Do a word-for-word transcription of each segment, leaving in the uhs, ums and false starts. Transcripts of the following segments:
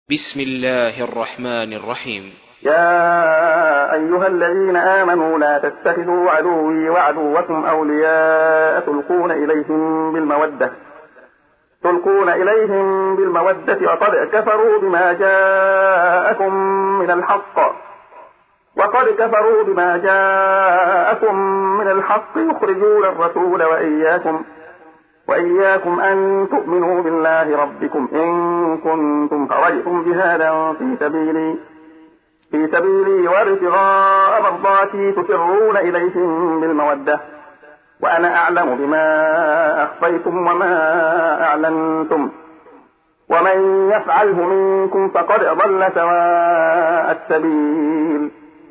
بسم الله الرحمن الرحيم. يا أيها الذين آمنوا لا تتخذوا عدوي وعدوكم أولياء تلقون إليهم بالمودة تلقون إليهم بالمودة وقد كفروا بما جاءكم من الحق وقد كفروا بما جاءكم من الحق يخرجون الرسول وإياكم وإياكم أن تؤمنوا بالله ربكم إن كنتم خرجتم جهادا في سبيلي في سبيلي وابتغاء مرضاتي تسرون إليهم بالمودة وأنا أعلم بما أخفيتم وما أعلنتم ومن يفعله منكم فقد ضل سواء السبيل.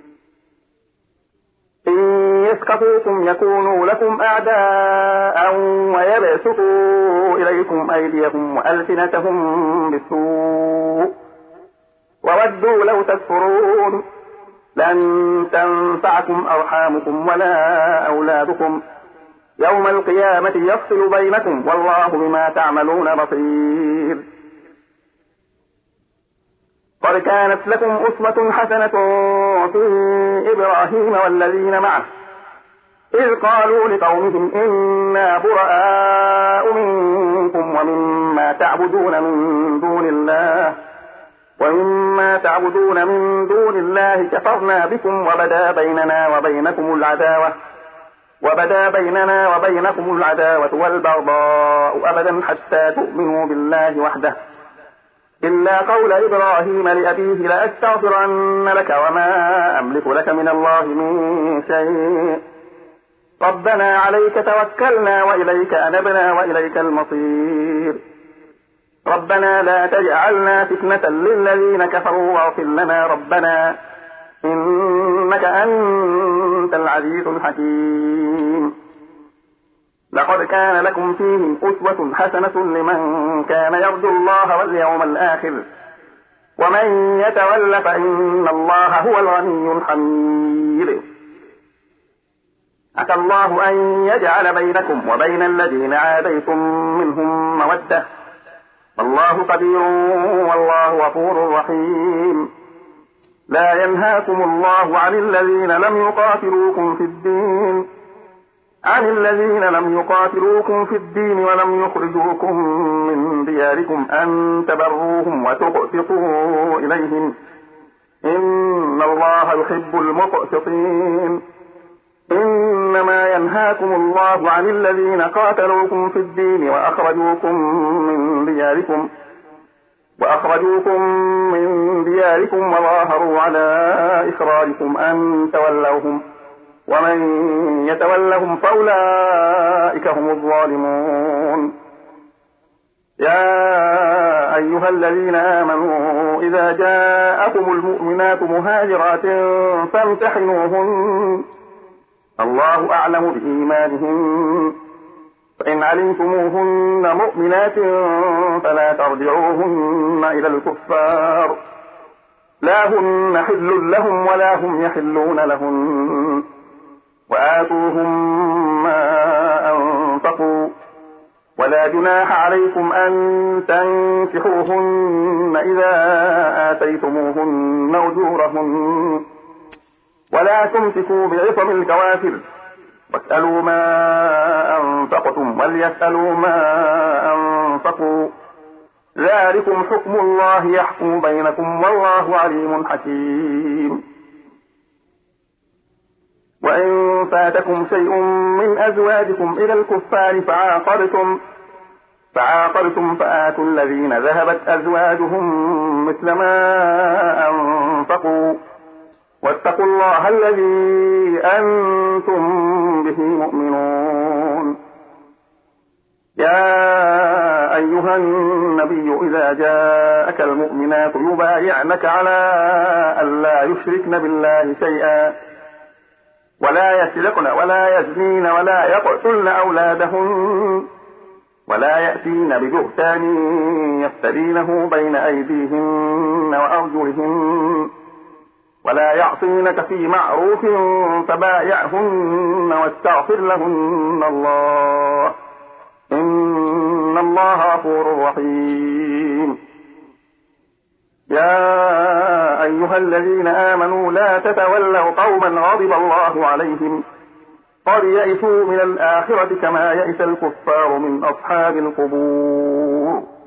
إن يسقطوكم يكونوا لكم أعداء ويبسطوا إليكم أيديهم وألسنتهم بالسوء وودوا لو تكفرون لن تنفعكم أرحامكم ولا أولادكم يوم القيامة يفصل بينكم والله بما تعملون بصير. قد كانت لكم أسوة حسنة في إبراهيم والذين معه إذ قالوا لقومهم إنا براء منكم ومما تعبدون من دون الله ومما تعبدون من دون الله كفرنا بكم وبدا بيننا وبينكم العداوة وبدا بيننا وبينكم العداوة والبغضاء أبدا حتى تؤمنوا بالله وحده إلا قول إبراهيم لأبيه لأستغفرن لك وما أملك لك من الله من شيء ربنا عليك توكلنا وإليك أنبنا وإليك المصير ربنا لا تجعلنا فتنة للذين كفروا واغفر لنا ربنا إنك أنت العزيز الحكيم. لقد كان لكم فيهم أسوة حسنة لمن كان يرجو الله واليوم الآخر ومن يتول فإن الله هو الغني الحميد. عسى الله أن يجعل بينكم وبين الذين عاديتم منهم مودة والله قدير والله غفور رحيم. لا ينهاكم الله عن الذين لم يقاتلوكم في الدين عن الذين لم يقاتلوكم في الدين ولم يخرجوكم من دياركم أن تبروهم وتقسطوا إليهم إن الله يحب المقسطين. إنما ينهاكم الله عن الذين قاتلوكم في الدين وأخرجوكم من دياركم وأخرجوكم من دياركم وظاهروا على إخراجكم أن تولوهم ومن يتولهم فأولئك هم الظالمون. يا أيها الذين آمنوا إذا جاءكم المؤمنات مهاجرات فامتحنوهن الله أعلم بإيمانهن فإن علمتموهن مؤمنات فلا ترجعوهن إلى الكفار لا هن حل لهم ولا هم يحلون لهن وآتوهم ما أنفقوا ولا جناح عليكم أن تنكحوهن إذا آتيتموهن أجورهن ولا تمسكوا بعصم الكوافر واسألوا ما أنفقتم وليسألوا ما أنفقوا ذلكم حكم الله يحكم بينكم والله عليم حكيم. وإن فاتكم شيء من أزواجكم إلى الكفار فعاقبتم فعاقبتم فآتوا الذين ذهبت أزواجهم مثل ما أنفقوا واتقوا الله الذي أنتم به مؤمنون. يا أيها النبي إذا جاءك المؤمنات يبايعنك على ألا يشركن بالله شيئا ولا يسرقن ولا يزنين ولا يقتلن أولادهن ولا يأتين ببهتان يفترينه بين أيديهن وأرجلهن ولا يعصينك في معروف فبايعهن واستغفر لهن الله إن الله غفور رحيم. يا أيها الذين آمنوا لا تتولوا قوما غضب الله عليهم قد يئسوا من الآخرة كما يئس الكفار من أصحاب القبور